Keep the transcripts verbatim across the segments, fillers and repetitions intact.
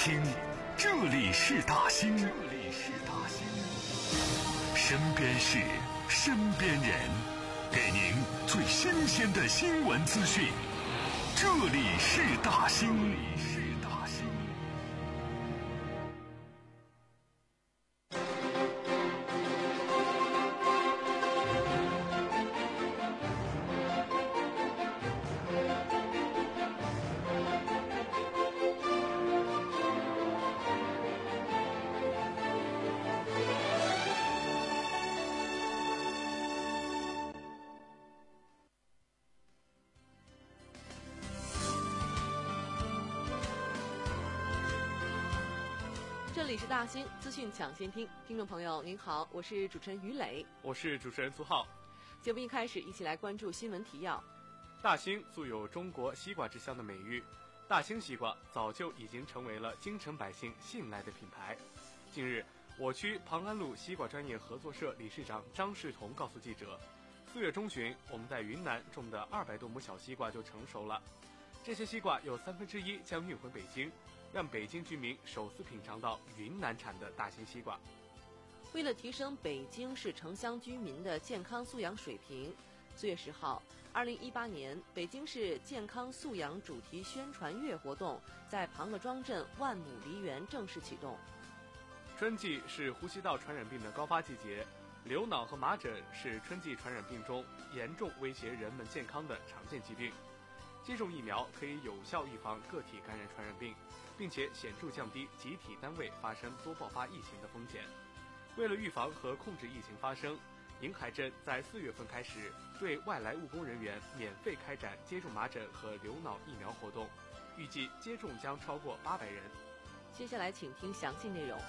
听，这里是大兴，这里是大兴，身边事，身边人，给您最新鲜的新闻资讯。这里是大兴，这里是大兴。 这里是大兴资讯抢先听，听众朋友您好，我是主持人于磊， 我是主持人苏浩。 节目一开始，一起来关注新闻提要。 大兴素有中国西瓜之乡的美誉，大兴西瓜早就已经成为了京城百姓信赖的品牌。近日，我区庞安路西瓜专业合作社理事长张世彤告诉记者，四月中旬，我们在云南种的二百多亩小西瓜就成熟了，这些西瓜有三分之一将运回北京，让北京居民首次品尝到云南产的大兴西瓜。 为了提升北京市城乡居民的健康素养水平，四月十号，二零一八年北京市健康素养主题宣传月活动在庞各庄镇万亩梨园正式启动。 春季是呼吸道传染病的高发季节，流脑和麻疹是春季传染病中严重威胁人们健康的常见疾病。接种疫苗可以有效预防个体感染传染病，并且显著降低集体单位发生多爆发疫情的风险。为了预防和控制疫情发生，宁海镇在四月份开始对外来务工人员免费开展接种麻疹和流脑疫苗活动，预计接种将超过八百人。 接下来请听详细内容。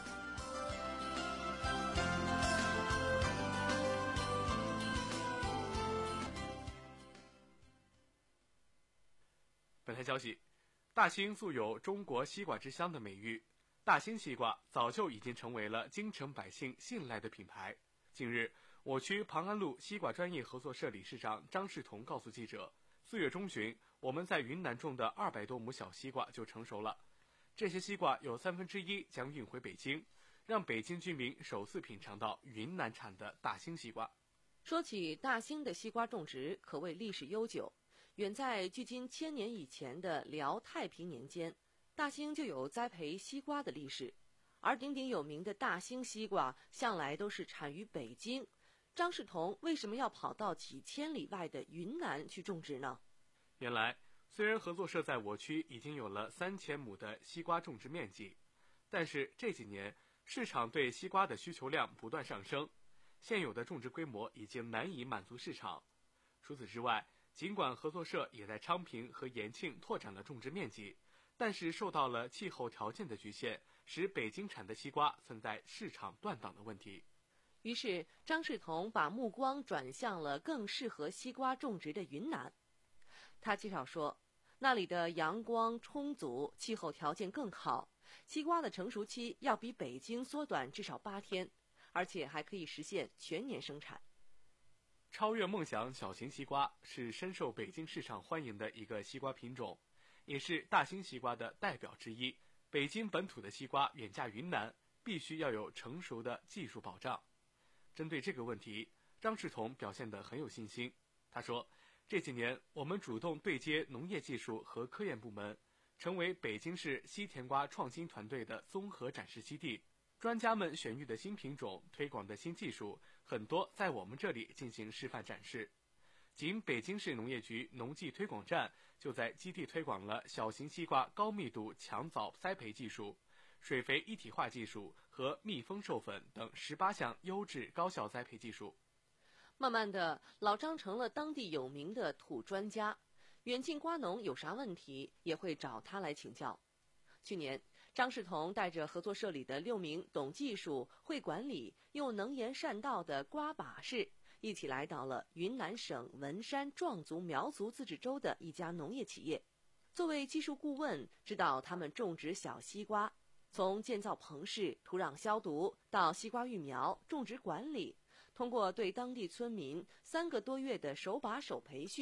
本台消息，大兴素有中国西瓜之乡的美誉，大兴西瓜早就已经成为了京城百姓信赖的品牌。近日，我区庞安路西瓜专业合作社理事长张世彤告诉记者，四月中旬，我们在云南种的二百多亩小西瓜就成熟了，这些西瓜有三分之一将运回北京，让北京居民首次品尝到云南产的大兴西瓜。 说起大兴的西瓜种植，可谓历史悠久。远在距今千年以前的辽太平年间，大兴就有栽培西瓜的历史，而鼎鼎有名的大兴西瓜向来都是产于北京。张世彤为什么要跑到几千里外的云南去种植呢？ 原来，虽然合作社在我区已经有了三千亩的西瓜种植面积，但是这几年市场对西瓜的需求量不断上升，现有的种植规模已经难以满足市场。除此之外，尽管合作社也在昌平和延庆拓展了种植面积，但是受到了气候条件的局限，使北京产的西瓜存在市场断档的问题。 于是张世彤把目光转向了更适合西瓜种植的云南。他介绍说，那里的阳光充足，气候条件更好，西瓜的成熟期要比北京缩短至少八天，而且还可以实现全年生产。 超越梦想小型西瓜是深受北京市场欢迎的一个西瓜品种，也是大兴西瓜的代表之一。北京本土的西瓜远嫁云南，必须要有成熟的技术保障。针对这个问题，张世彤表现得很有信心。他说，这几年我们主动对接农业技术和科研部门，成为北京市西甜瓜创新团队的综合展示基地。专家们选育的新品种、推广的新技术，很多在我们这里进行示范展示。仅北京市农业局农技推广站就在基地推广了小型西瓜高密度强藻栽培技术、水肥一体化技术和密封授粉等十八项优质高效栽培技术。 慢慢的，老张成了当地有名的土专家，远近瓜农有啥问题也会找他来请教。去年，张世彤带着合作社里的六名懂技术、会管理又能言善道的瓜把式，一起来到了云南省文山壮族苗族自治州的一家农业企业。作为技术顾问，指导他们种植小西瓜，从建造棚室、土壤消毒到西瓜育苗、种植管理，通过对当地村民三个多月的手把手培训，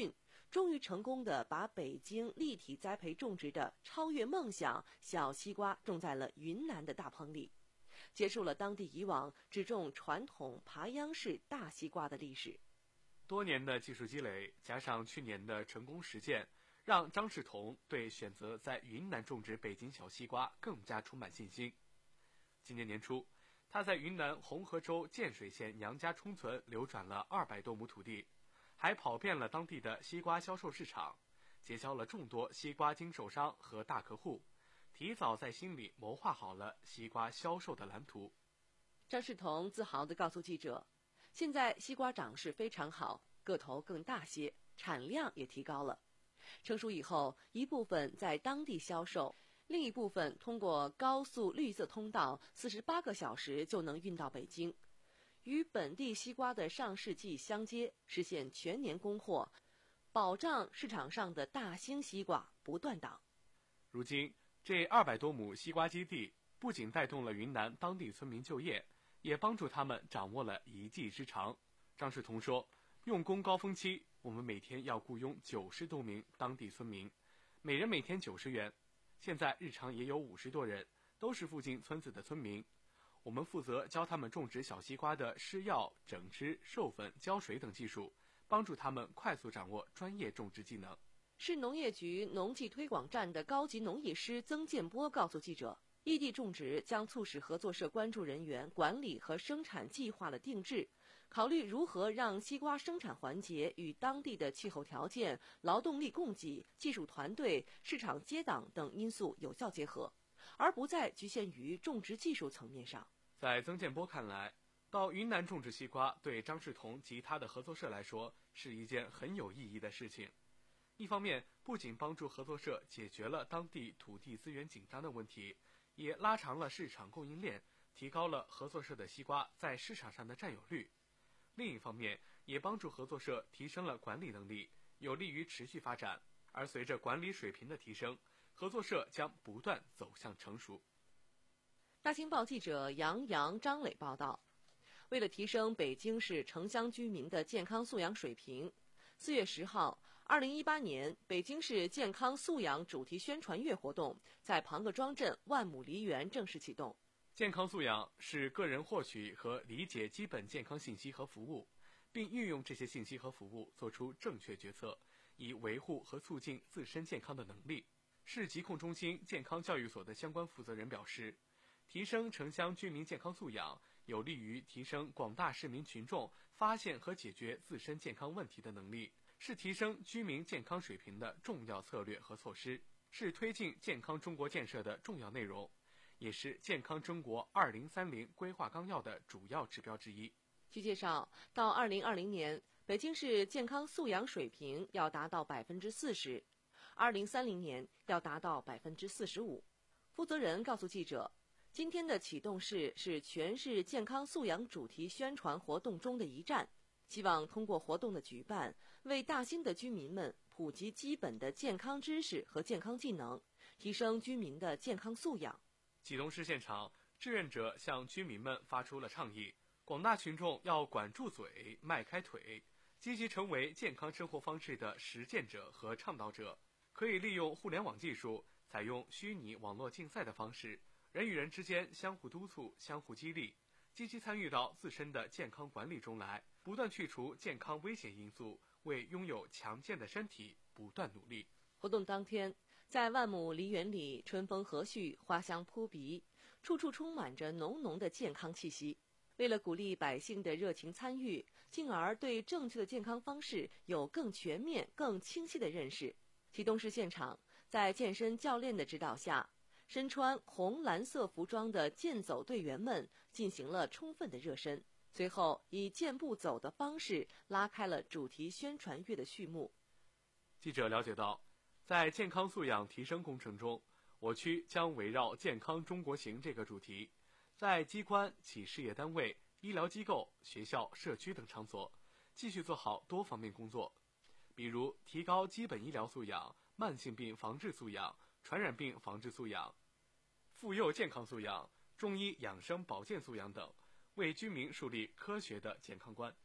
终于成功地把北京立体栽培种植的超越梦想小西瓜种在了云南的大棚里，结束了当地以往只种传统爬秧式大西瓜的历史。 多年的技术积累，加上去年的成功实践，让张世彤对选择在云南种植北京小西瓜更加充满信心。今年年初，他在云南红河州建水县杨家冲村流转了二百多亩土地，还跑遍了当地的西瓜销售市场，结交了众多西瓜经售商和大客户，提早在心里谋划好了西瓜销售的蓝图。 张世彤自豪地告诉记者，现在西瓜长势非常好，个头更大些，产量也提高了。成熟以后，一部分在当地销售，另一部分通过高速绿色通道，四十八个小时就能运到北京，与本地西瓜的上市季相接，实现全年供货，保障市场上的大兴西瓜不断档。 如今，这二百多亩西瓜基地不仅带动了云南当地村民就业，也帮助他们掌握了一技之长。张世彤说，用工高峰期，我们每天要雇佣九十多名当地村民，每人每天九十元。现在日常也有五十多人，都是附近村子的村民。我们负责教他们种植小西瓜的施药、整枝、授粉、浇水等技术，帮助他们快速掌握专业种植技能。 市农业局农技推广站的高级农艺师曾建波告诉记者，异地种植将促使合作社关注人员管理和生产计划的定制，考虑如何让西瓜生产环节与当地的气候条件、劳动力供给、技术团队、市场接档等因素有效结合，而不再局限于种植技术层面上。 在曾建波看来，到云南种植西瓜对张世彤及他的合作社来说是一件很有意义的事情。一方面，不仅帮助合作社解决了当地土地资源紧张的问题，也拉长了市场供应链，提高了合作社的西瓜在市场上的占有率。另一方面，也帮助合作社提升了管理能力，有利于持续发展。而随着管理水平的提升，合作社将不断走向成熟。 大清报记者杨洋、张磊报道，为了提升北京市城乡居民的健康素养水平，四月十号，二零一八年北京市健康素养主题宣传月活动在庞各庄镇万亩梨园正式启动。 健康素养是个人获取和理解基本健康信息和服务，并运用这些信息和服务做出正确决策，以维护和促进自身健康的能力。市疾控中心健康教育所的相关负责人表示，提升城乡居民健康素养，有利于提升广大市民群众发现和解决自身健康问题的能力，是提升居民健康水平的重要策略和措施，是推进健康中国建设的重要内容，也是健康中国二零三零规划纲要的主要指标之一。 据介绍，到二零二零年，北京市健康素养水平要达到百分之四十，二零三零年要达到百分之四十五。负责人告诉记者，今天的启动式是全市健康素养主题宣传活动中的一站，希望通过活动的举办，为大兴的居民们普及基本的健康知识和健康技能，提升居民的健康素养。 启动式现场，志愿者向居民们发出了倡议，广大群众要管住嘴，迈开腿，积极成为健康生活方式的实践者和倡导者。可以利用互联网技术，采用虚拟网络竞赛的方式，人与人之间相互督促、相互激励，积极参与到自身的健康管理中来，不断去除健康危险因素，为拥有强健的身体不断努力。 活动当天，在万亩梨园里，春风和煦，花香扑鼻，处处充满着浓浓的健康气息。为了鼓励百姓的热情参与，进而对正确的健康方式有更全面、更清晰的认识，启动式现场在健身教练的指导下，身穿红蓝色服装的健走队员们进行了充分的热身，随后以健步走的方式拉开了主题宣传月的序幕。 记者了解到，在健康素养提升工程中，我区将围绕健康中国行这个主题，在机关、企事业单位、医疗机构、学校、社区等场所继续做好多方面工作，比如提高基本医疗素养、慢性病防治素养、传染病防治素养、妇幼健康素养、中医养生保健素养等，为居民树立科学的健康观。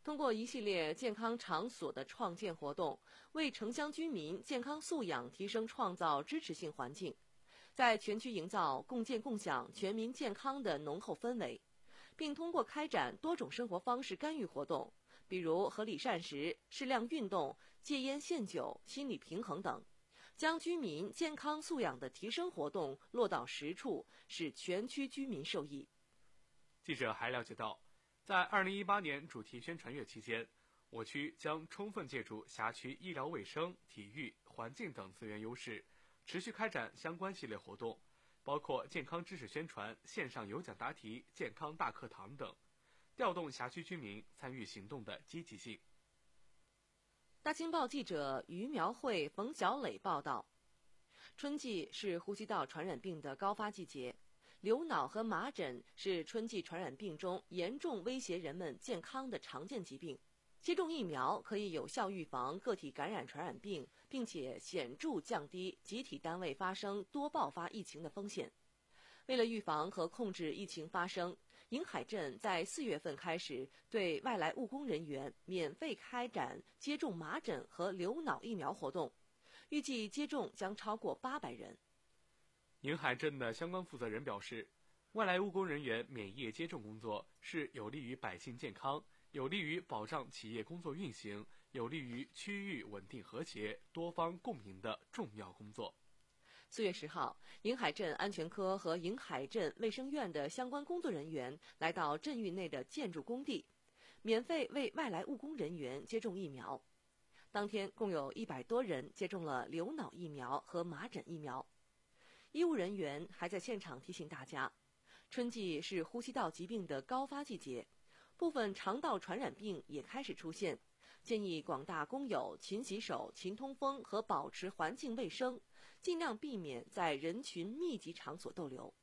通过一系列健康场所的创建活动，为城乡居民健康素养提升创造支持性环境，在全区营造共建共享、全民健康的浓厚氛围，并通过开展多种生活方式干预活动，比如合理膳食、适量运动、戒烟限酒、心理平衡等，将居民健康素养的提升活动落到实处，使全区居民受益。 记者还了解到，在二零一八年主题宣传月期间，我区将充分借助辖区医疗卫生、体育、环境等资源优势，持续开展相关系列活动，包括健康知识宣传、线上有奖答题、健康大课堂等，调动辖区居民参与行动的积极性。 大青报记者于苗慧、冯小磊报道，春季是呼吸道传染病的高发季节，流脑和麻疹是春季传染病中严重威胁人们健康的常见疾病。接种疫苗可以有效预防个体感染传染病，并且显著降低集体单位发生多爆发疫情的风险。为了预防和控制疫情发生，宁海镇在四月份开始对外来务工人员免费开展接种麻疹和流脑疫苗活动，预计接种将超过八百人。 宁海镇的相关负责人表示，外来务工人员免疫接种工作是有利于百姓健康，有利于保障企业工作运行，有利于区域稳定和谐、多方共赢的重要工作。 四月十号，宁海镇安全科和宁海镇卫生院的相关工作人员来到镇域内的建筑工地，免费为外来务工人员接种疫苗。当天共有一百多人接种了流脑疫苗和麻疹疫苗。医务人员还在现场提醒大家，春季是呼吸道疾病的高发季节，部分肠道传染病也开始出现，建议广大工友勤洗手、勤通风和保持环境卫生，尽量避免在人群密集场所逗留。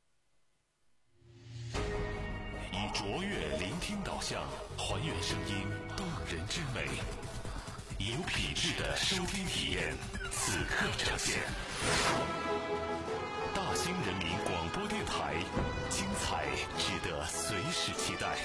以卓越聆听导向，还原声音动人之美，以有品质的收听体验，此刻呈现。大兴人民广播电台，精彩值得随时期待。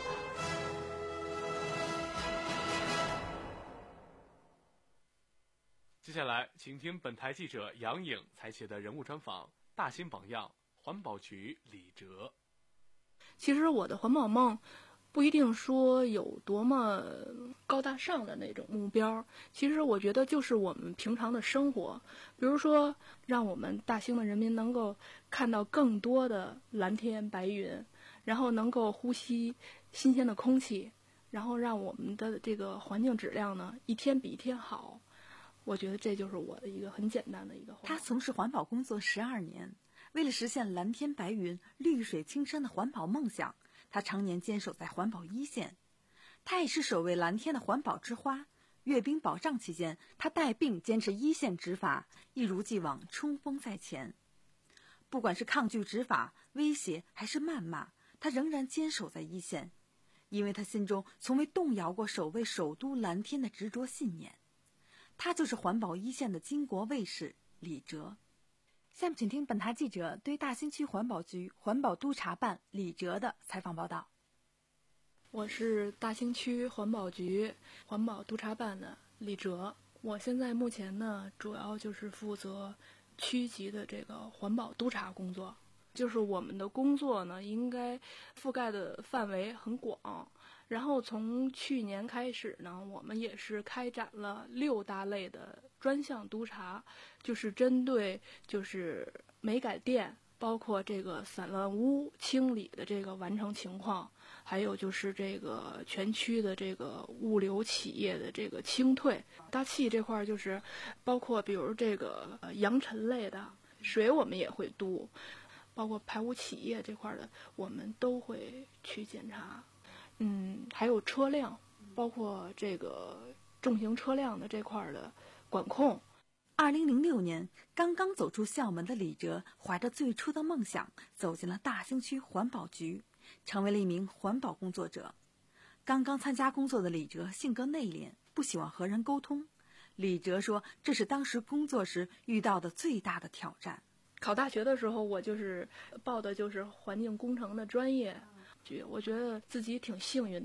接下来，请听本台记者杨颖采写的人物专访《大兴榜样》环保局李哲。 其实我的环保梦不一定说有多么高大上的那种目标，其实我觉得就是我们平常的生活，比如说让我们大兴的人民能够看到更多的蓝天白云，然后能够呼吸新鲜的空气，然后让我们的这个环境质量呢一天比一天好。我觉得这就是我的一个很简单的一个。 他从事环保工作十二年，为了实现蓝天白云、绿水青山的环保梦想，他常年坚守在环保一线。他也是首位蓝天的环保之花。阅兵保障期间，他带病坚持一线执法，一如既往冲锋在前。不管是抗拒执法、威胁还是谩骂，他仍然坚守在一线，因为他心中从未动摇过守卫首都蓝天的执着信念。他就是环保一线的巾帼卫士李哲。下面请听本台记者对大兴区环保局环保督察办李哲的采访报道。 我是大兴区环保局环保督察办的李哲，我现在目前呢，主要就是负责区级的这个环保督察工作。就是我们的工作呢，应该覆盖的范围很广。然后从去年开始呢，我们也是开展了六大类的专项督查，就是针对就是煤改电，包括这个散乱污清理的这个完成情况，还有就是这个全区的这个物流企业的这个清退。大气这块就是包括比如这个扬尘类的水，我们也会督。包括排污企业这块的，我们都会去检查。嗯，还有车辆，包括这个重型车辆的这块的管控。 二零零六年，刚刚走出校门的李哲，怀着最初的梦想，走进了大兴区环保局，成为了一名环保工作者。刚刚参加工作的李哲性格内敛，不喜欢和人沟通。李哲说，这是当时工作时遇到的最大的挑战。 考大学的时候，我就是报的就是环境工程的专业，我觉得自己挺幸运的，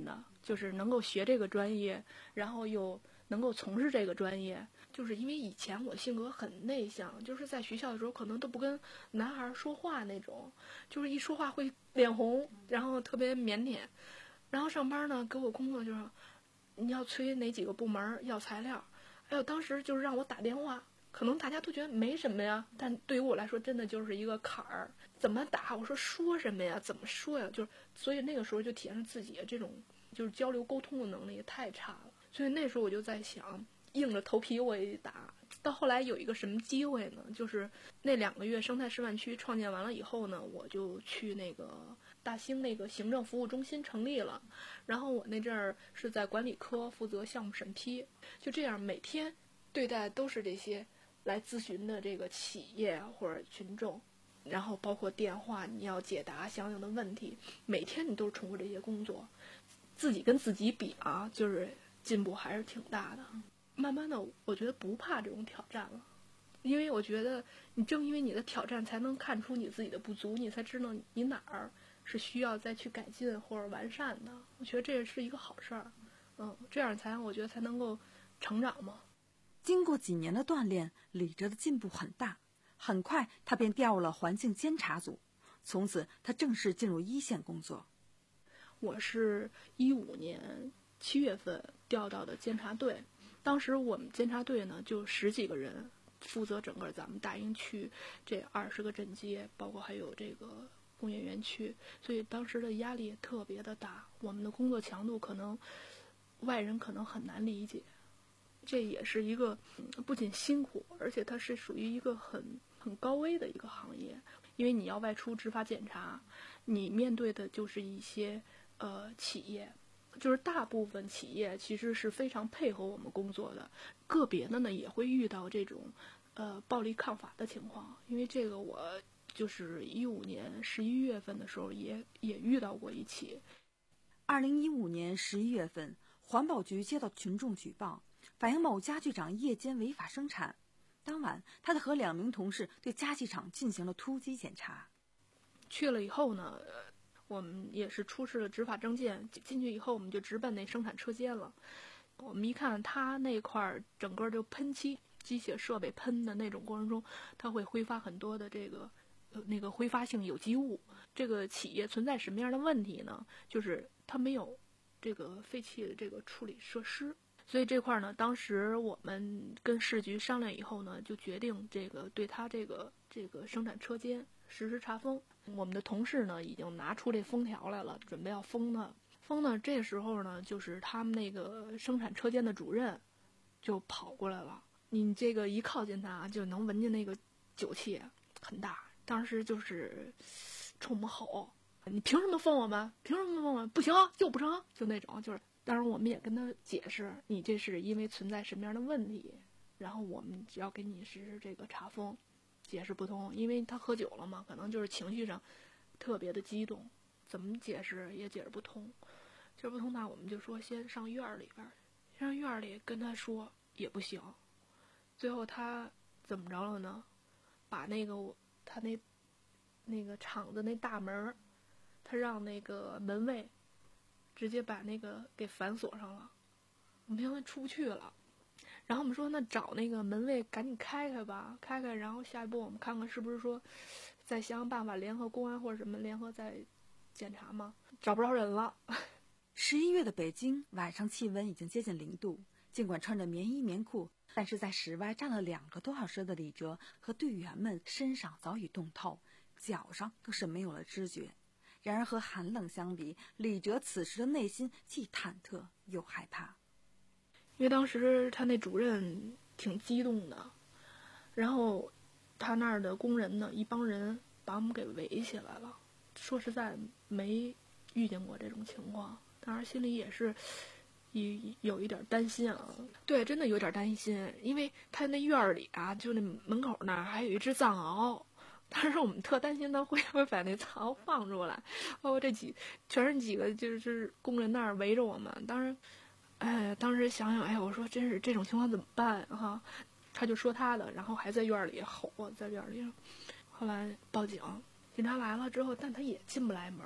就是能够学这个专业，然后又能够从事这个专业。就是因为以前我性格很内向，就是在学校的时候可能都不跟男孩说话那种，就是一说话会脸红，然后特别腼腆。然后上班呢，给我工作就是你要催哪几个部门要材料，还有当时就是让我打电话，可能大家都觉得没什么呀，但对于我来说真的就是一个坎儿。怎么打？我说说什么呀？怎么说呀？就是所以那个时候就体现自己这种就是交流沟通的能力太差了。所以那时候我就在想，硬着头皮我也得打。到后来有一个什么机会呢？就是那两个月生态示范区创建完了以后呢，我就去那个大兴那个行政服务中心成立了。然后我那阵儿是在管理科负责项目审批，就这样每天对待都是这些来咨询的这个企业或者群众，然后包括电话你要解答相应的问题，每天你都是重复这些工作，自己跟自己比啊，就是进步还是挺大的。慢慢的我觉得不怕这种挑战了，因为我觉得你正因为你的挑战才能看出你自己的不足，你才知道你哪儿是需要再去改进或者完善的。我觉得这是一个好事儿，嗯，这样才我觉得才能够成长嘛。 经过几年的锻炼，李哲的进步很大，很快他便调入了环境监察组，从此他正式进入一线工作。 我是一五年七月份调到的监察队，当时我们监察队呢就十几个人，负责整个咱们大英区这二十个镇街，包括还有这个工业园区，所以当时的压力也特别的大，我们的工作强度可能外人可能很难理解。这也是一个不仅辛苦，而且它是属于一个很很高危的一个行业，因为你要外出执法检查，你面对的就是一些呃企业，就是大部分企业其实是非常配合我们工作的，个别的呢也会遇到这种呃暴力抗法的情况，因为这个我就是一五年十一月份的时候也也遇到过一起。 二零一五年十一月份，环保局接到群众举报，反映某家具厂夜间违法生产。当晚，他的和两名同事对家具厂进行了突击检查。 去了以后呢，我们也是出示了执法证件，进去以后我们就直奔那生产车间了。我们一看他那块儿整个就喷漆机械设备喷的那种过程中，它会挥发很多的这个呃那个挥发性有机物。这个企业存在什么样的问题呢？就是它没有这个废弃的这个处理设施。所以这块呢，当时我们跟市局商量以后呢，就决定这个对他这个这个生产车间实施查封。我们的同事呢已经拿出这封条来了，准备要封他。封呢，这时候呢，就是他们那个生产车间的主任就跑过来了。你这个一靠近他，就能闻见那个酒气很大。当时就是冲我们吼：“你凭什么封我们？凭什么封我们？不行，就不成！”就那种，就是。当然我们也跟他解释，你这是因为存在什么样的问题，然后我们只要给你实施这个查封。解释不通，因为他喝酒了嘛，可能就是情绪上特别的激动，怎么解释也解释不通。解释不通，那我们就说先上院里边，上院里跟他说也不行。最后他怎么着了呢？把那个他那那个厂子那大门，他让那个门卫直接把那个给反锁上了，我们现在出不去了。然后我们说那找那个门卫赶紧开开吧，开开，然后下一步我们看看是不是说再想想办法联合公安或者什么联合再检查吗？找不着人了。 十一月的北京晚上气温已经接近零度，尽管穿着棉衣棉裤，但是在室外站了两个多小时的李哲和队员们身上早已冻透，脚上更是没有了知觉。然而和寒冷相比，李哲此时的内心既忐忑又害怕。 因为当时他那主任挺激动的，然后他那儿的工人呢，一帮人把我们给围起来了。说实在没遇见过这种情况，当然心里也是有有一点担心啊。对，真的有点担心，因为他那院里啊，就那门口那儿还有一只藏獒。当时我们特担心他会不会把那藏獒放出来，包括这几全是几个就是工人那儿围着我们。当时，哎，当时想想，哎，我说真是这种情况怎么办哈？他就说他的，然后还在院里吼啊，在院里。后来报警，警察来了之后，但他也进不来门，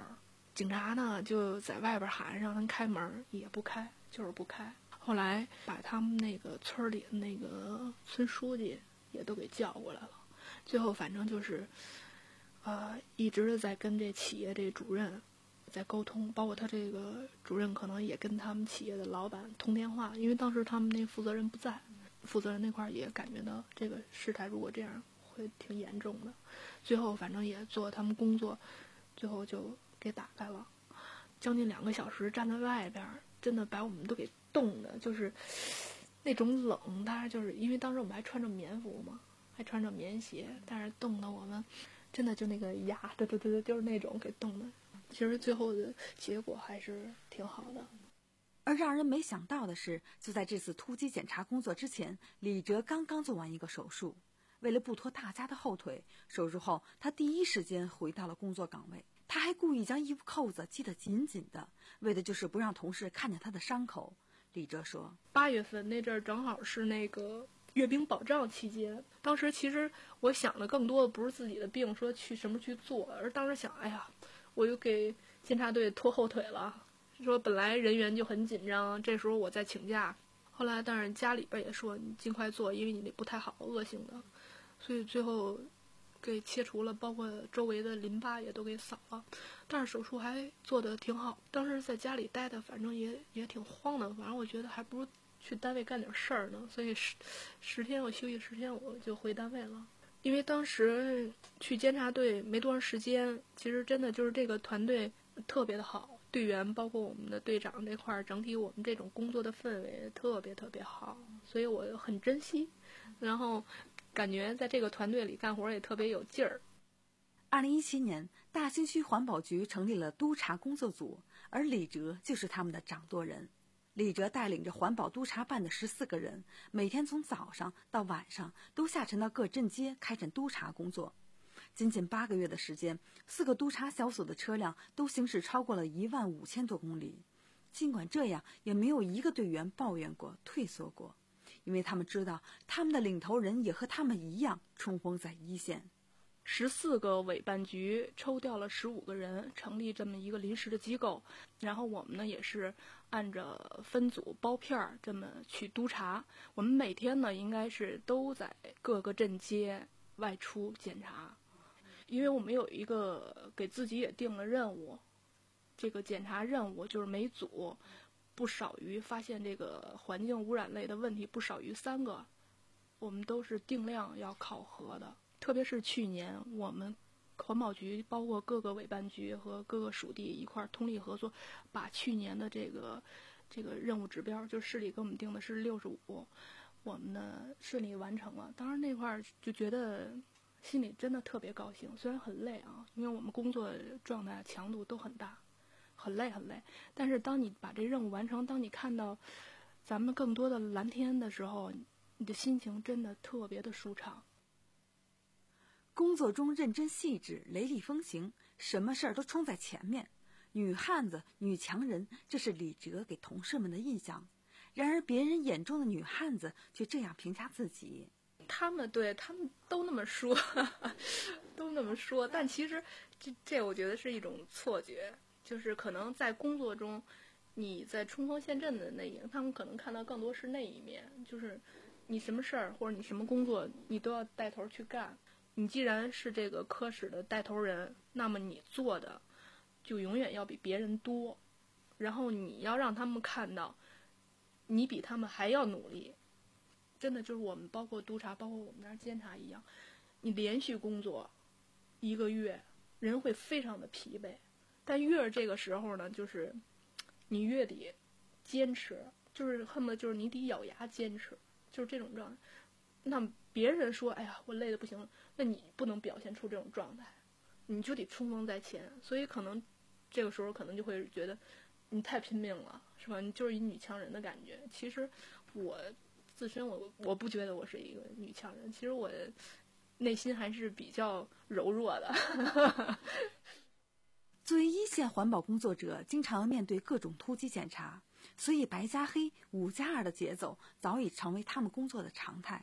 警察呢就在外边喊让他们开门，也不开，就是不开。后来把他们那个村里的那个村书记也都给叫过来了。最后反正就是，呃，一直在跟这企业这主任在沟通，包括他这个主任可能也跟他们企业的老板通电话，因为当时他们那负责人不在，负责人那块也感觉到这个事态如果这样会挺严重的。最后反正也做他们工作，最后就给打开了，将近两个小时站在外边，真的把我们都给冻的，就是那种冷。当然就是因为当时我们还穿着棉服嘛，还穿着棉鞋，但是冻得我们真的就那个牙，对对对，就是那种给冻的。其实最后的结果还是挺好的。 而让人没想到的是，就在这次突击检查工作之前，李哲刚刚做完一个手术。为了不拖大家的后腿，手术后他第一时间回到了工作岗位。他还故意将衣服扣子系得紧紧的，为的就是不让同事看见他的伤口。李哲说， 八月份那阵儿正好是那个阅兵保障期间，当时其实我想的更多的不是自己的病说去什么去做，而当时想，哎呀，我又给监察队拖后腿了，说本来人员就很紧张，这时候我再请假，后来但是家里边也说你尽快做，因为你那不太好，恶性的，所以最后给切除了，包括周围的淋巴也都给扫了，但是手术还做得挺好。当时在家里待的反正也也挺慌的，反正我觉得还不如去单位干点事儿呢，所以十十天我休息十天我就回单位了。因为当时去监察队没多长时间，其实真的就是这个团队特别的好，队员包括我们的队长这块儿，整体我们这种工作的氛围特别特别好，所以我很珍惜，然后感觉在这个团队里干活也特别有劲儿。 二零一七年，大兴区环保局成立了督察工作组，而李哲就是他们的掌舵人。李哲带领着环保督察办的十四个人，每天从早上到晚上都下沉到各镇街开展督察工作。仅仅八个月的时间，四个督察小组的车辆都行驶超过了一万五千多公里。尽管这样，也没有一个队员抱怨过、退缩过，因为他们知道他们的领头人也和他们一样冲锋在一线。 十四个委办局抽调了十五个人，成立这么一个临时的机构，然后我们呢也是按着分组包片这么去督查。我们每天呢应该是都在各个镇街外出检查，因为我们有一个给自己也定了任务，这个检查任务就是每组不少于发现这个环境污染类的问题不少于三个，我们都是定量要考核的。特别是去年我们环保局包括各个委办局和各个属地一块通力合作，把去年的这个这个任务指标，就是市里给我们定的是六十五，我们呢顺利完成了。当然那块就觉得心里真的特别高兴，虽然很累啊，因为我们工作状态强度都很大，很累很累。但是当你把这任务完成，当你看到咱们更多的蓝天的时候，你的心情真的特别的舒畅。 工作中认真细致，雷厉风行，什么事儿都冲在前面。女汉子、女强人，这是李哲给同事们的印象。然而别人眼中的女汉子却这样评价自己。 他们对他们都那么说都那么说，但其实这这我觉得是一种错觉，就是可能在工作中你在冲锋陷阵的那一面，他们可能看到更多是那一面，就是你什么事儿或者你什么工作你都要带头去干。你既然是这个科室的带头人，那么你做的就永远要比别人多，然后你要让他们看到你比他们还要努力。真的就是我们包括督察包括我们那儿监察一样，你连续工作一个月人会非常的疲惫，但越是这个时候呢，就是你越得坚持，就是恨不得就是你得咬牙坚持，就是这种状态。那别人说哎呀我累得不行，那你不能表现出这种状态，你就得冲锋在前。所以可能这个时候可能就会觉得你太拼命了，是吧？你就是一女强人的感觉。其实我自身我我不觉得我是一个女强人，其实我内心还是比较柔弱的作为一线环保工作者，经常面对各种突击检查，所以白加黑、五加二的节奏早已成为他们工作的常态。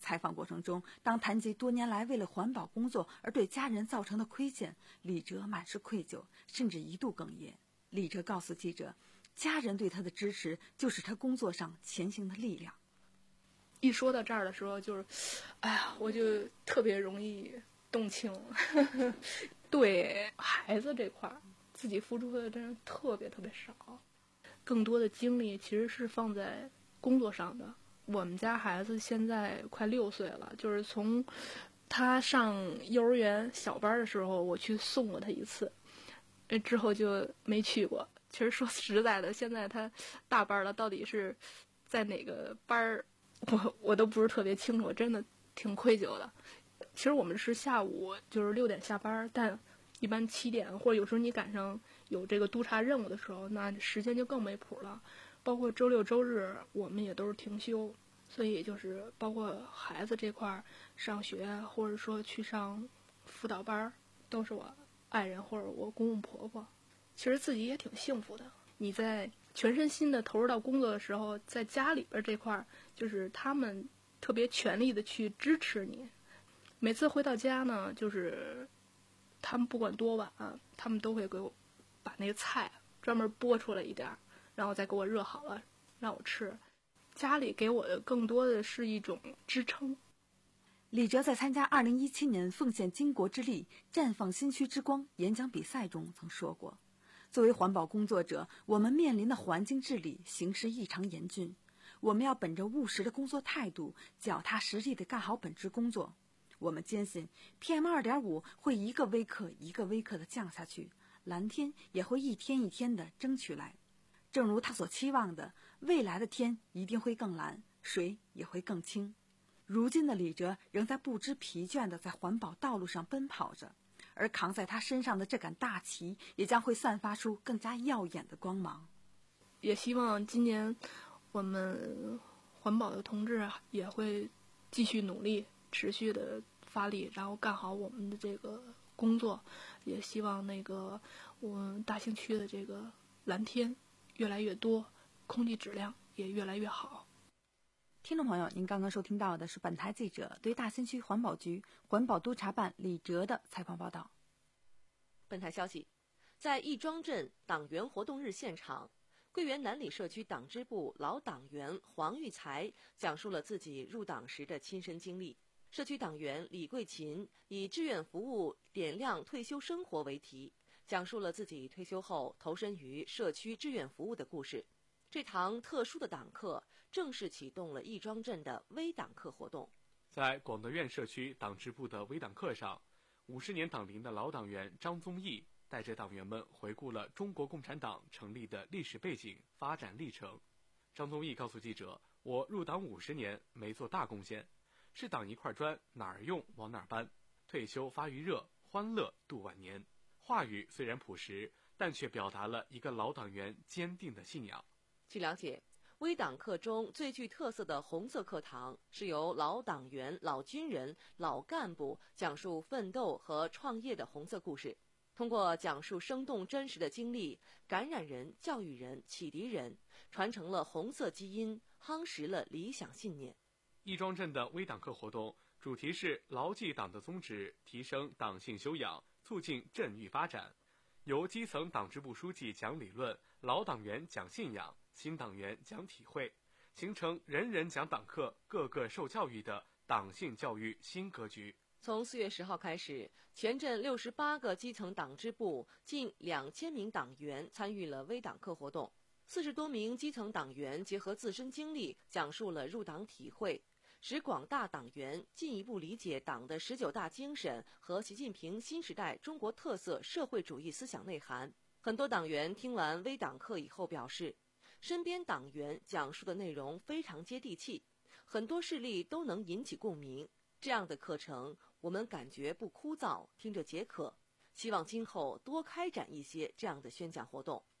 采访过程中，当谈及多年来为了环保工作而对家人造成的亏欠，李哲满是愧疚，甚至一度哽咽。李哲告诉记者，家人对他的支持就是他工作上前行的力量。 一说到这儿的时候，就是哎呀，我就特别容易动情对孩子这块儿自己付出的真是特别特别少，更多的精力其实是放在工作上的。我们家孩子现在快六岁了，就是从他上幼儿园小班的时候我去送过他一次，之后就没去过。其实说实在的，现在他大班了，到底是在哪个班儿，我我都不是特别清楚，真的挺愧疚的。其实我们是下午就是六点下班，但一般七点或者有时候你赶上有这个督查任务的时候，那时间就更没谱了。包括周六周日我们也都是停休，所以就是包括孩子这块上学或者说去上辅导班，都是我爱人或者我公公婆婆。其实自己也挺幸福的，你在全身心的投入到工作的时候，在家里边这块就是他们特别全力的去支持你。每次回到家呢，就是他们不管多晚啊，他们都会给我把那个菜专门剥出来一点，然后再给我热好了让我吃。家里给我的更多的是一种支撑。 李哲在参加二零一七年奉献巾帼之力绽放新区之光演讲比赛中曾说过，作为环保工作者，我们面临的环境治理形势异常严峻，我们要本着务实的工作态度，脚踏实地地干好本职工作。我们坚信 P M 二点五 会一个微克一个微克地降下去，蓝天也会一天一天地争取来。正如他所期望的，未来的天一定会更蓝，水也会更清。如今的李哲仍在不知疲倦地在环保道路上奔跑着，而扛在他身上的这杆大旗也将会散发出更加耀眼的光芒。 也希望今年我们环保的同志也会继续努力，持续的发力，然后干好我们的这个工作。也希望那个我们大兴区的这个蓝天越来越多，空气质量也越来越好。 听众朋友，您刚刚收听到的是本台记者对大兴区环保局环保督察办李哲的采访报道。 本台消息，在亦庄镇党员活动日现场，桂园南里社区党支部老党员黄玉才讲述了自己入党时的亲身经历。社区党员李桂琴以志愿服务点亮退休生活为题，讲述了自己退休后投身于社区志愿服务的故事。这堂特殊的党课正式启动了亦庄镇的微党课活动。 在广德院社区党支部的微党课上，五十年党龄的老党员张宗义带着党员们回顾了中国共产党成立的历史背景、发展历程。张宗义告诉记者，我入党五十年没做大贡献，是党一块砖，哪儿用往哪儿搬，退休发余热，欢乐度晚年。话语虽然朴实，但却表达了一个老党员坚定的信仰。 据了解，微党课中最具特色的红色课堂是由老党员、老军人、老干部讲述奋斗和创业的红色故事，通过讲述生动真实的经历，感染人、教育人、启迪人，传承了红色基因，夯实了理想信念。 亦庄镇的微党课活动主题是牢记党的宗旨，提升党性修养，促进镇域发展。由基层党支部书记讲理论，老党员讲信仰，新党员讲体会，形成人人讲党课，个个受教育的党性教育新格局。 从四月十号开始，全镇六十八个基层党支部近两千名党员参与了微党课活动。四十多名基层党员结合自身经历，讲述了入党体会，使广大党员进一步理解党的十九大精神和习近平新时代中国特色社会主义思想内涵。很多党员听完微党课以后表示，身边党员讲述的内容非常接地气，很多事例都能引起共鸣。这样的课程我们感觉不枯燥，听着解渴，希望今后多开展一些这样的宣讲活动。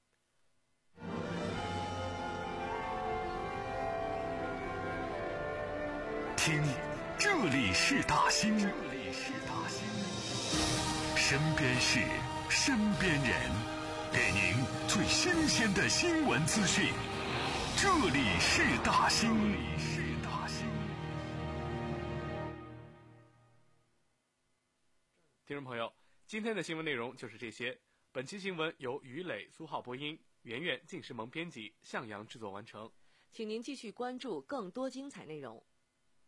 听，这里是大兴，这里是大兴，身边事，身边人，给您最新鲜的新闻资讯。这里是大兴，这里是大兴。 听众朋友，今天的新闻内容就是这些。本期新闻由于磊、苏浩播音，圆圆、晋时萌编辑，向阳制作完成。 请您继续关注更多精彩内容。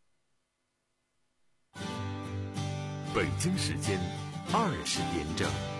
北京时间二十点整。